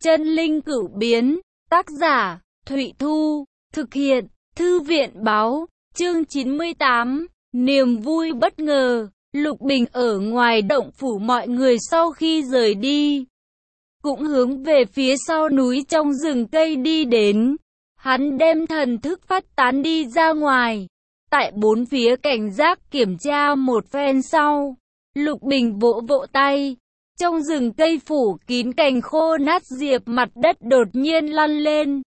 Chân linh cửu biến, tác giả, Thụy Thu, thực hiện, Thư viện Báo, chương 98, niềm vui bất ngờ. Lục Bình ở ngoài động phủ mọi người sau khi rời đi, cũng hướng về phía sau núi trong rừng cây đi đến. Hắn đem thần thức phát tán đi ra ngoài, tại bốn phía cảnh giác kiểm tra một phen sau, Lục Bình vỗ vỗ tay. Trong rừng cây phủ kín cành khô nát diệp, mặt đất đột nhiên lăn lên.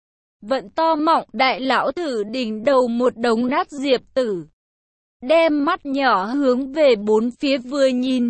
Vận to mọng đại lão thử đỉnh đầu một đống nát diệp tử. Đem mắt nhỏ hướng về bốn phía vừa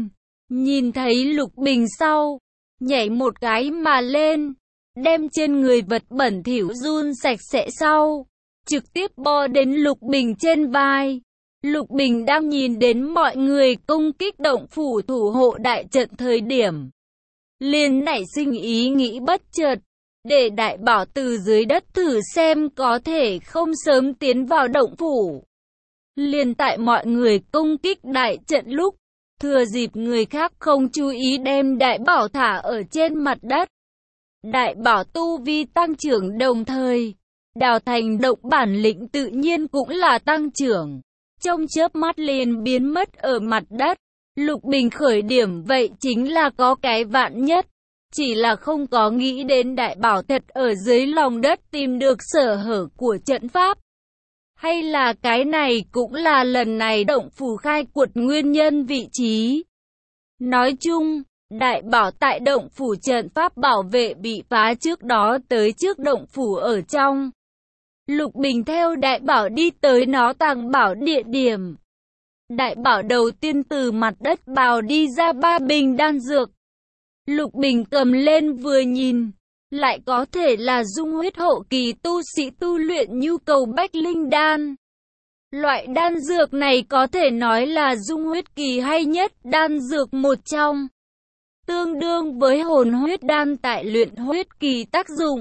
nhìn thấy Lục Bình sau, nhảy một cái mà lên, đem trên người vật bẩn thỉu run sạch sẽ sau, trực tiếp bò đến Lục Bình trên vai. Lục Bình đang nhìn đến mọi người công kích động phủ thủ hộ đại trận thời điểm, liền nảy sinh ý nghĩ bất chợt, để đại bảo từ dưới đất thử xem có thể không sớm tiến vào động phủ. Liền tại mọi người công kích đại trận lúc, thừa dịp người khác không chú ý đem đại bảo thả ở trên mặt đất. Đại bảo tu vi tăng trưởng đồng thời, đào thành động bản lĩnh tự nhiên cũng là tăng trưởng. Trong chớp mắt liền biến mất ở mặt đất. Lục Bình khởi điểm vậy chính là có cái vạn nhất, chỉ là không có nghĩ đến đại bảo thật ở dưới lòng đất tìm được sở hở của trận pháp. Hay là cái này cũng là lần này động phủ khai quật nguyên nhân vị trí. Nói chung, đại bảo tại động phủ trận pháp bảo vệ bị phá trước đó tới trước động phủ ở trong. Lục Bình theo đại bảo đi tới nó tàng bảo địa điểm. Đại bảo đầu tiên từ mặt đất bào đi ra 3 bình đan dược. Lục Bình cầm lên vừa nhìn, lại có thể là dung huyết hậu kỳ tu sĩ tu luyện nhu cầu bách linh đan. Loại đan dược này có thể nói là dung huyết kỳ hay nhất đan dược một trong, tương đương với hồn huyết đan tại luyện huyết kỳ tác dụng.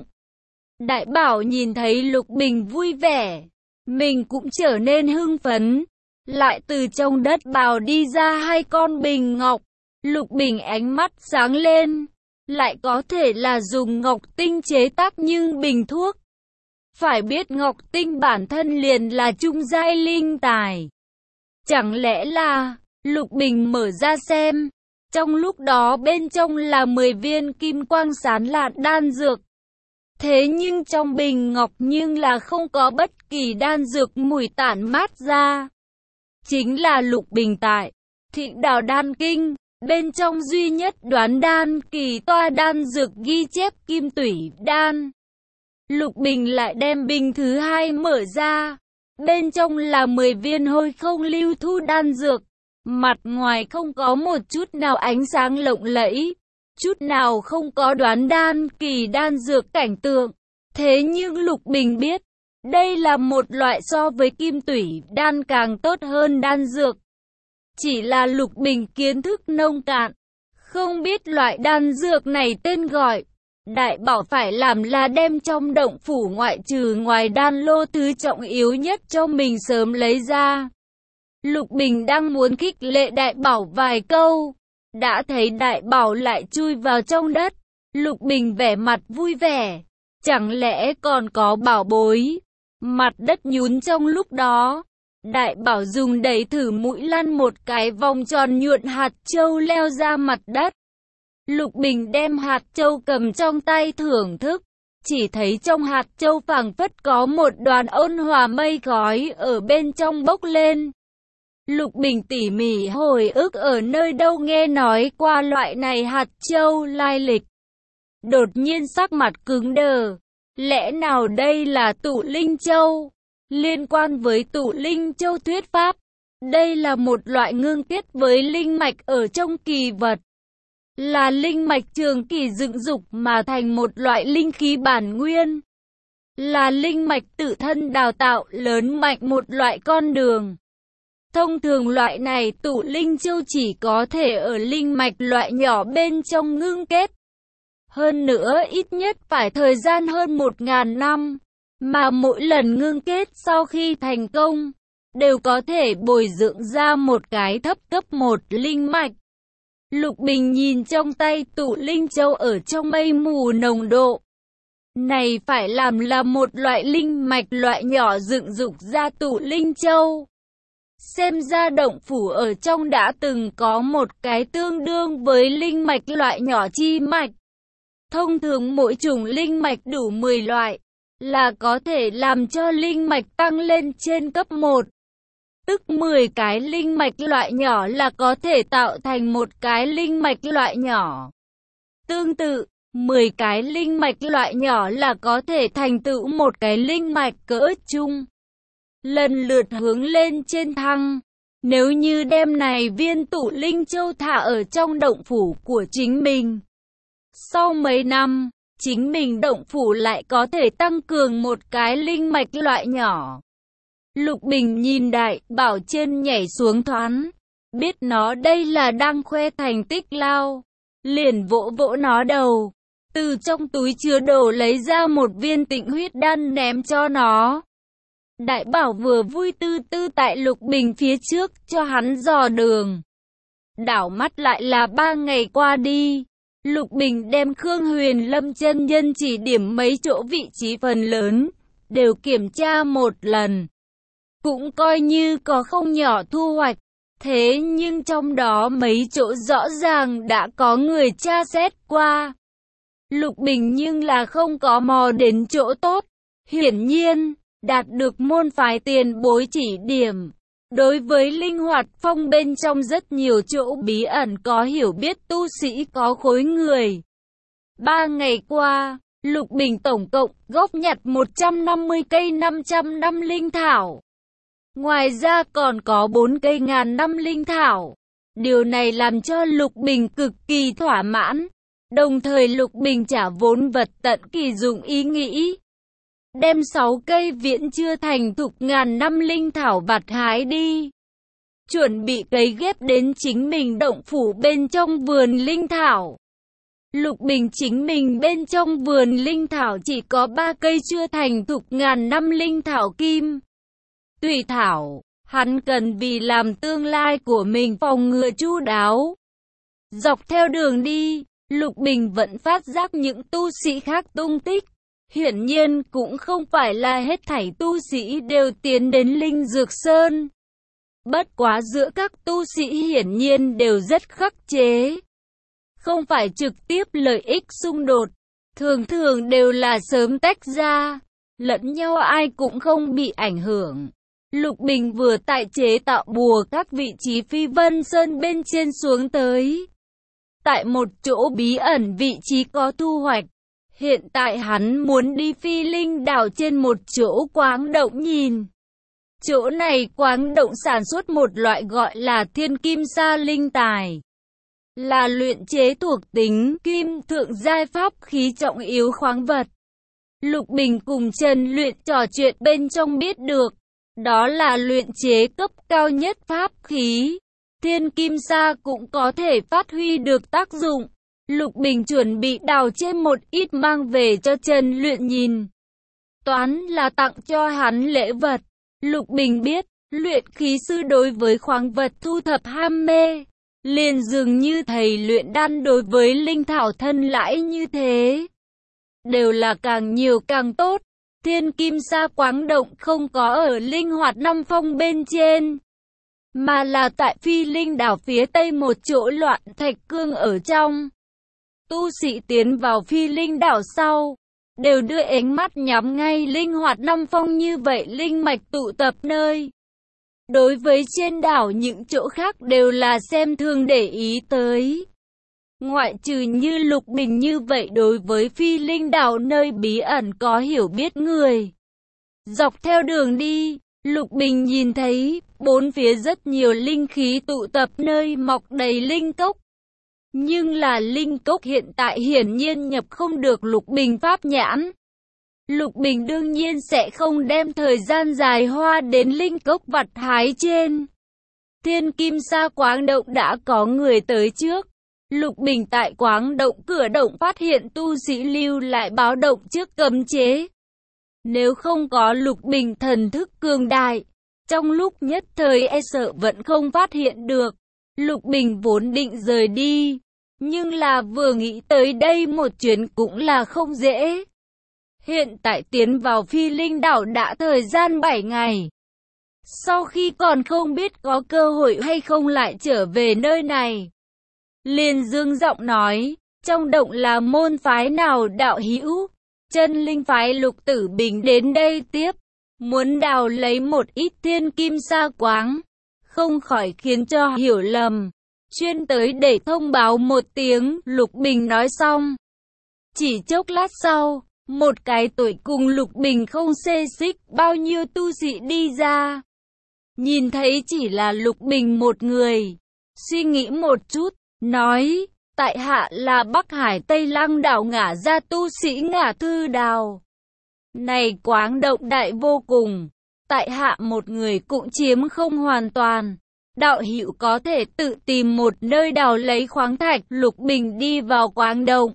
Đại bảo nhìn thấy Lục Bình vui vẻ, mình cũng trở nên hưng phấn, lại từ trong đất bào đi ra 2 con bình ngọc. Lục Bình ánh mắt sáng lên, lại có thể là dùng ngọc tinh chế tác nhưng bình thuốc. Phải biết ngọc tinh bản thân liền là trung giai linh tài. Chẳng lẽ là, Lục Bình mở ra xem, trong lúc đó bên trong là 10 viên kim quang sáng lạn đan dược. Thế nhưng trong bình ngọc nhưng là không có bất kỳ đan dược mùi tản mát ra. Chính là Lục Bình tại Thịnh Đào Đan Kinh, bên trong duy nhất đoán đan kỳ toa đan dược ghi chép kim tủy đan. Lục Bình lại đem bình thứ 2 mở ra, bên trong là 10 viên hôi không lưu thu đan dược, mặt ngoài không có một chút nào ánh sáng lộng lẫy, chút nào không có đoán đan kỳ đan dược cảnh tượng. Thế nhưng Lục Bình biết, đây là một loại so với kim tủy đan càng tốt hơn đan dược. Chỉ là Lục Bình kiến thức nông cạn, không biết loại đan dược này tên gọi. Đại bảo phải làm là đem trong động phủ ngoại trừ ngoài đan lô thứ trọng yếu nhất cho mình sớm lấy ra. Lục Bình đang muốn khích lệ đại bảo vài câu, đã thấy đại bảo lại chui vào trong đất. Lục Bình vẻ mặt vui vẻ, chẳng lẽ còn có bảo bối. Mặt đất nhún trong lúc đó, đại bảo dùng đẩy thử mũi lăn một cái vòng tròn nhuộn hạt châu leo ra mặt đất. Lục Bình đem hạt châu cầm trong tay thưởng thức, chỉ thấy trong hạt châu phảng phất có một đoàn ôn hòa mây khói ở bên trong bốc lên. Lục Bình tỉ mỉ hồi ức ở nơi đâu nghe nói qua loại này hạt châu lai lịch. Đột nhiên sắc mặt cứng đờ, lẽ nào đây là tụ linh châu? Liên quan với tụ linh châu thuyết pháp, đây là một loại ngưng kết với linh mạch ở trong kỳ vật. Là linh mạch trường kỳ dựng dục mà thành một loại linh khí bản nguyên. Là linh mạch tự thân đào tạo lớn mạnh một loại con đường. Thông thường loại này tụ linh châu chỉ có thể ở linh mạch loại nhỏ bên trong ngưng kết. Hơn nữa ít nhất phải thời gian hơn 1000 năm. Mà mỗi lần ngưng kết sau khi thành công, đều có thể bồi dưỡng ra một cái thấp cấp 1 linh mạch. Lục Bình nhìn trong tay tụ linh châu ở trong mây mù nồng độ. Này phải làm là một loại linh mạch loại nhỏ dựng dục ra tụ linh châu. Xem ra động phủ ở trong đã từng có một cái tương đương với linh mạch loại nhỏ chi mạch. Thông thường mỗi chủng linh mạch đủ 10 loại, là có thể làm cho linh mạch tăng lên trên cấp 1. Tức 10 cái linh mạch loại nhỏ là có thể tạo thành một cái linh mạch loại nhỏ. Tương tự, 10 cái linh mạch loại nhỏ là có thể thành tựu một cái linh mạch cỡ trung. Lần lượt hướng lên trên thăng. Nếu như đem này viên tụ linh châu thả ở trong động phủ của chính mình, sau mấy năm, chính mình động phủ lại có thể tăng cường một cái linh mạch loại nhỏ. Lục Bình nhìn đại bảo trên nhảy xuống thoáng, biết nó đây là đang khoe thành tích lao, liền vỗ vỗ nó đầu, từ trong túi chứa đồ lấy ra một viên tịnh huyết đan ném cho nó. Đại bảo vừa vui tư tư tại Lục Bình phía trước cho hắn dò đường. Đảo mắt lại là 3 ngày qua đi. Lục Bình đem Khương Huyền Lâm chân nhân chỉ điểm mấy chỗ vị trí phần lớn, đều kiểm tra một lần. Cũng coi như có không nhỏ thu hoạch. Thế nhưng trong đó mấy chỗ rõ ràng đã có người tra xét qua. Lục Bình nhưng là không có mò đến chỗ tốt. Hiển nhiên, đạt được môn phái tiền bối chỉ điểm. Đối với linh hoạt phong bên trong rất nhiều chỗ bí ẩn có hiểu biết tu sĩ có khối người. 3 ngày qua, Lục Bình tổng cộng góp nhặt 150 cây 500 năm linh thảo. Ngoài ra còn có 4 cây ngàn năm linh thảo. Điều này làm cho Lục Bình cực kỳ thỏa mãn. Đồng thời Lục Bình trả vốn vật tận kỳ dụng ý nghĩ. Đem 6 cây viễn chưa thành thục ngàn năm linh thảo vặt hái đi. Chuẩn bị cấy ghép đến chính mình động phủ bên trong vườn linh thảo. Lục Bình chính mình bên trong vườn linh thảo chỉ có 3 cây chưa thành thục ngàn năm linh thảo kim. Tùy thảo, hắn cần vì làm tương lai của mình phòng ngừa chu đáo. Dọc theo đường đi, Lục Bình vẫn phát giác những tu sĩ khác tung tích. Hiển nhiên cũng không phải là hết thảy tu sĩ đều tiến đến Linh Dược Sơn. Bất quá giữa các tu sĩ hiển nhiên đều rất khắc chế. Không phải trực tiếp lợi ích xung đột, thường thường đều là sớm tách ra, lẫn nhau ai cũng không bị ảnh hưởng. Lục Bình vừa tại chế tạo bùa các vị trí phi vân sơn bên trên xuống tới. Tại một chỗ bí ẩn vị trí có thu hoạch. Hiện tại hắn muốn đi Phi Linh đảo trên một chỗ quáng động nhìn. Chỗ này quáng động sản xuất một loại gọi là thiên kim sa linh tài. Là luyện chế thuộc tính kim thượng giai pháp khí trọng yếu khoáng vật. Lục Bình cùng Trần Luyện trò chuyện bên trong biết được. Đó là luyện chế cấp cao nhất pháp khí. Thiên kim sa cũng có thể phát huy được tác dụng. Lục Bình chuẩn bị đào trên một ít mang về cho Trần Luyện nhìn. Toán là tặng cho hắn lễ vật. Lục Bình biết, luyện khí sư đối với khoáng vật thu thập ham mê. Liền dường như thầy luyện đan đối với linh thảo thân lãi như thế. Đều là càng nhiều càng tốt. Thiên kim sa quáng động không có ở linh hoạt năm phong bên trên. Mà là tại Phi Linh đảo phía tây một chỗ loạn thạch cương ở trong. Tu sĩ tiến vào Phi Linh đảo sau, đều đưa ánh mắt nhắm ngay linh hoạt năm phong như vậy linh mạch tụ tập nơi. Đối với trên đảo những chỗ khác đều là xem thường để ý tới. Ngoại trừ như Lục Bình như vậy đối với Phi Linh đảo nơi bí ẩn có hiểu biết người. Dọc theo đường đi, Lục Bình nhìn thấy bốn phía rất nhiều linh khí tụ tập nơi mọc đầy linh cốc. Nhưng là linh cốc hiện tại hiển nhiên nhập không được Lục Bình pháp nhãn. Lục Bình đương nhiên sẽ không đem thời gian dài hoa đến linh cốc vặt hái trên. Thiên kim sa quáng động đã có người tới trước. Lục Bình tại quáng động cửa động phát hiện tu sĩ lưu lại báo động trước cấm chế. Nếu không có Lục Bình thần thức cường đại, trong lúc nhất thời e sợ vẫn không phát hiện được. Lục Bình vốn định rời đi, nhưng là vừa nghĩ tới đây một chuyến cũng là không dễ. Hiện tại tiến vào Phi Linh đảo đã thời gian 7 ngày. Sau khi còn không biết có cơ hội hay không lại trở về nơi này. Liền dương giọng nói, trong động là môn phái nào đạo hữu? Chân linh phái Lục Tử Bình đến đây tiếp, muốn đào lấy một ít thiên kim sa quáng, không khỏi khiến cho hiểu lầm. Chuyên tới để thông báo một tiếng, Lục Bình nói xong. Chỉ chốc lát sau, một cái tuổi cùng Lục Bình không xê xích bao nhiêu tu sĩ đi ra. Nhìn thấy chỉ là Lục Bình một người, suy nghĩ một chút, nói, tại hạ là Bắc Hải Tây Lăng đảo Ngả Gia tu sĩ Ngả Thư Đào. Này quáng động đại vô cùng, tại hạ một người cũng chiếm không hoàn toàn. Đạo hữu có thể tự tìm một nơi đào lấy khoáng thạch. Lục Bình đi vào quáng động.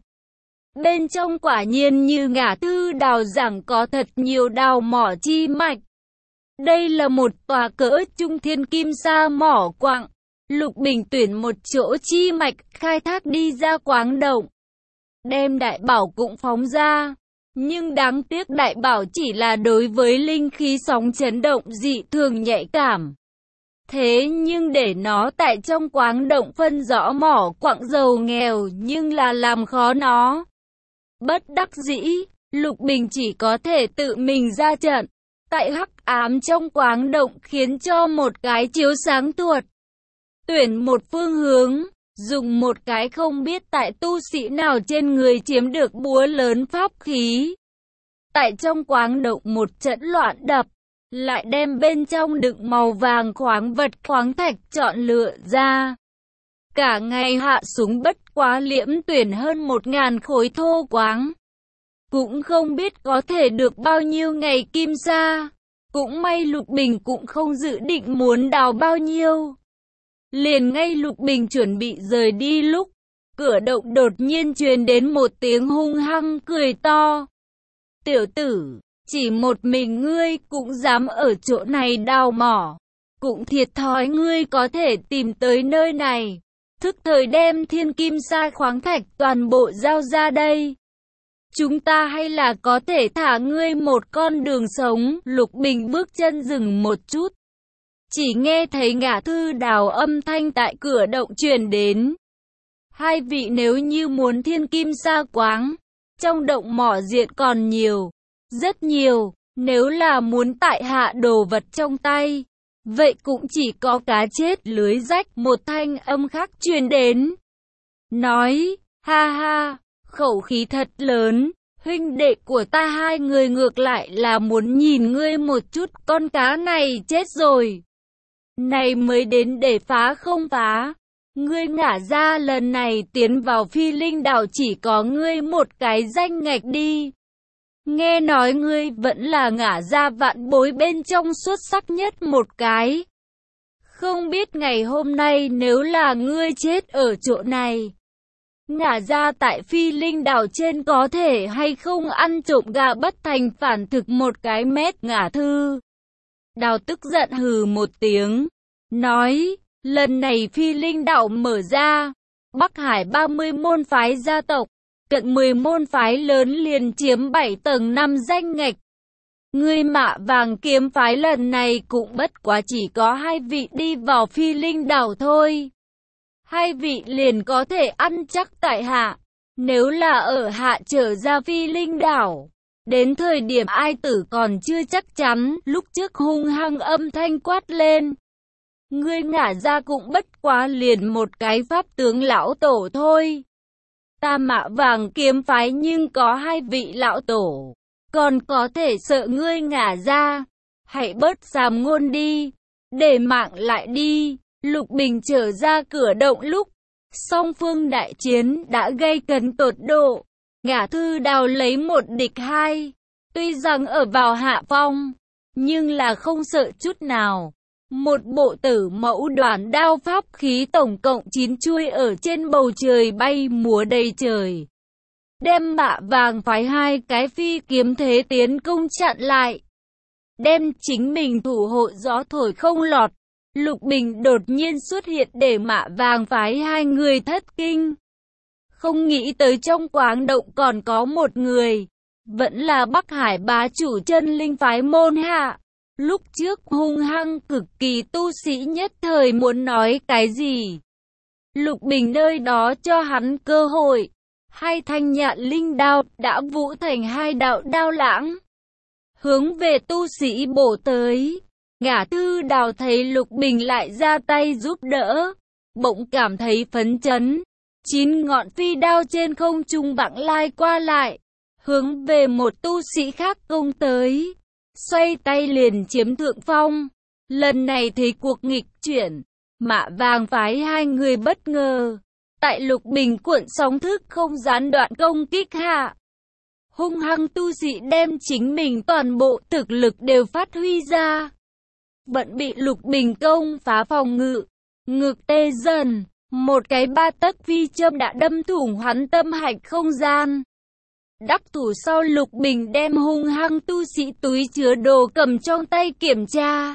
Bên trong quả nhiên như Ngả Thư Đào rằng có thật nhiều đào mỏ chi mạch. Đây là một tòa cỡ trung thiên kim sa mỏ quặng. Lục Bình tuyển một chỗ chi mạch khai thác đi ra quáng động. Đem đại bảo cũng phóng ra. Nhưng đáng tiếc đại bảo chỉ là đối với linh khí sóng chấn động dị thường nhạy cảm. Thế nhưng để nó tại trong quáng động phân rõ mỏ quặng giàu nghèo nhưng là làm khó nó. Bất đắc dĩ, Lục Bình chỉ có thể tự mình ra trận. Tại hắc ám trong quáng động khiến cho một cái chiếu sáng tuột. Tuyển một phương hướng, dùng một cái không biết tại tu sĩ nào trên người chiếm được búa lớn pháp khí. Tại trong quáng động một trận loạn đập, lại đem bên trong đựng màu vàng khoáng vật khoáng thạch chọn lựa ra. Cả ngày hạ xuống bất quá liễm tuyển hơn 1000 khối thô quáng. Cũng không biết có thể được bao nhiêu ngày kim sa. Cũng may Lục Bình cũng không dự định muốn đào bao nhiêu. Liền ngay Lục Bình chuẩn bị rời đi lúc, cửa động đột nhiên truyền đến một tiếng hung hăng cười to. Tiểu tử, chỉ một mình ngươi cũng dám ở chỗ này đào mỏ. Cũng thiệt thòi ngươi có thể tìm tới nơi này. Thức thời đem thiên kim sa khoáng thạch toàn bộ giao ra đây. Chúng ta hay là có thể thả ngươi một con đường sống. Lục Bình bước chân dừng một chút. Chỉ nghe thấy Ngả Thư Đào âm thanh tại cửa động truyền đến. Hai vị nếu như muốn thiên kim sa quáng, trong động mỏ diện còn nhiều, rất nhiều. Nếu là muốn tại hạ đồ vật trong tay, vậy cũng chỉ có cá chết lưới rách. Một thanh âm khác truyền đến. Nói, ha ha, khẩu khí thật lớn. Huynh đệ của ta hai người ngược lại là muốn nhìn ngươi một chút. Con cá này chết rồi, này mới đến để phá không phá. Ngươi Ngả Gia lần này tiến vào Phi Linh đảo chỉ có ngươi một cái danh ngạch đi. Nghe nói ngươi vẫn là Ngả Gia vạn bối bên trong xuất sắc nhất một cái. Không biết ngày hôm nay nếu là ngươi chết ở chỗ này, Ngả Gia tại Phi Linh đảo trên có thể hay không ăn trộm gà bất thành phản thực một cái mét. Ngả Thư Đào tức giận hừ một tiếng, nói, lần này Phi Linh đảo mở ra, Bắc Hải 30 môn phái gia tộc, cận 10 môn phái lớn liền chiếm 7 tầng 5 danh ngạch. Ngươi Mạ Vàng Kiếm phái lần này cũng bất quá chỉ có 2 vị đi vào Phi Linh đảo thôi. 2 vị liền có thể ăn chắc tại hạ. Nếu là ở hạ trở ra Phi Linh đảo, đến thời điểm ai tử còn chưa chắc chắn. Lúc trước hung hăng âm thanh quát lên. Ngươi Ngả Gia cũng bất quá liền một cái pháp tướng lão tổ thôi. Ta Mạ Vàng Kiếm phái nhưng có 2 vị lão tổ, còn có thể sợ ngươi Ngả Gia. Hãy bớt sàm ngôn đi, để mạng lại đi. Lục Bình trở ra cửa động lúc song phương đại chiến đã gây cấn tột độ. Ngả Thư Đào lấy 1 địch 2, tuy rằng ở vào hạ phong, nhưng là không sợ chút nào. Một bộ tử mẫu đoản đao pháp khí tổng cộng 9 chuôi ở trên bầu trời bay múa đầy trời, đem Mạ Vàng phái 2 cái phi kiếm thế tiến công chặn lại, đem chính mình thủ hộ gió thổi không lọt. Lục Bình đột nhiên xuất hiện để Mạ Vàng phái hai người thất kinh. Không nghĩ tới trong quáng động còn có một người, vẫn là Bắc Hải bá chủ chân linh phái môn hạ. Lúc trước hung hăng cực kỳ tu sĩ nhất thời muốn nói cái gì. Lục Bình nơi đó cho hắn cơ hội. Hai thanh nhạn linh đao đã vũ thành hai đạo đao lãng, hướng về tu sĩ bổ tới. Ngả Thư Đào thấy Lục Bình lại ra tay giúp đỡ, bỗng cảm thấy phấn chấn. 9 ngọn phi đao trên không trung vãng lai qua lại, hướng về một tu sĩ khác công tới, xoay tay liền chiếm thượng phong. Lần này thì cuộc nghịch chuyển, Mạ Vàng phái hai người bất ngờ, tại Lục Bình cuộn sóng thức không gián đoạn công kích hạ, hung hăng tu sĩ đem chính mình toàn bộ thực lực đều phát huy ra. Vẫn bị Lục Bình công phá phòng ngự, ngực tê dần, một cái 3 tấc phi châm đã đâm thủng hắn tâm hạch không gian. Đắc thủ sau Lục Bình đem hung hăng tu sĩ túi chứa đồ cầm trong tay kiểm tra.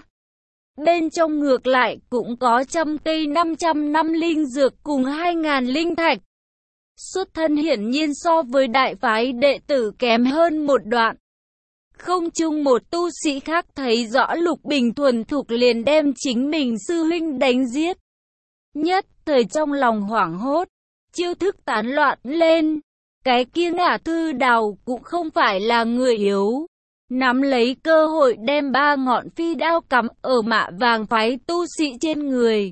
Bên trong ngược lại cũng có 100 cây 500 năm linh dược cùng 2000 linh thạch. Xuất thân hiển nhiên so với đại phái đệ tử kém hơn một đoạn. Không chung một tu sĩ khác thấy rõ Lục Bình thuần thục liền đem chính mình sư huynh đánh giết. Nhất thời trong lòng hoảng hốt, chiêu thức tán loạn lên. Cái kia Ngả Thư Đào cũng không phải là người yếu, nắm lấy cơ hội đem 3 ngọn phi đao cắm ở Mạ Vàng phái tu sĩ trên người.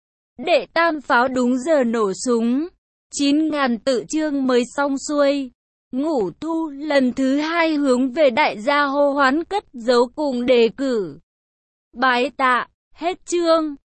Đệ tam pháo đúng giờ nổ súng, 9000 tự chương mới xong xuôi. Ngũ Thu lần thứ 2 hướng về đại gia hô hoán cất giấu cùng đề cử. Bái tạ, hết chương.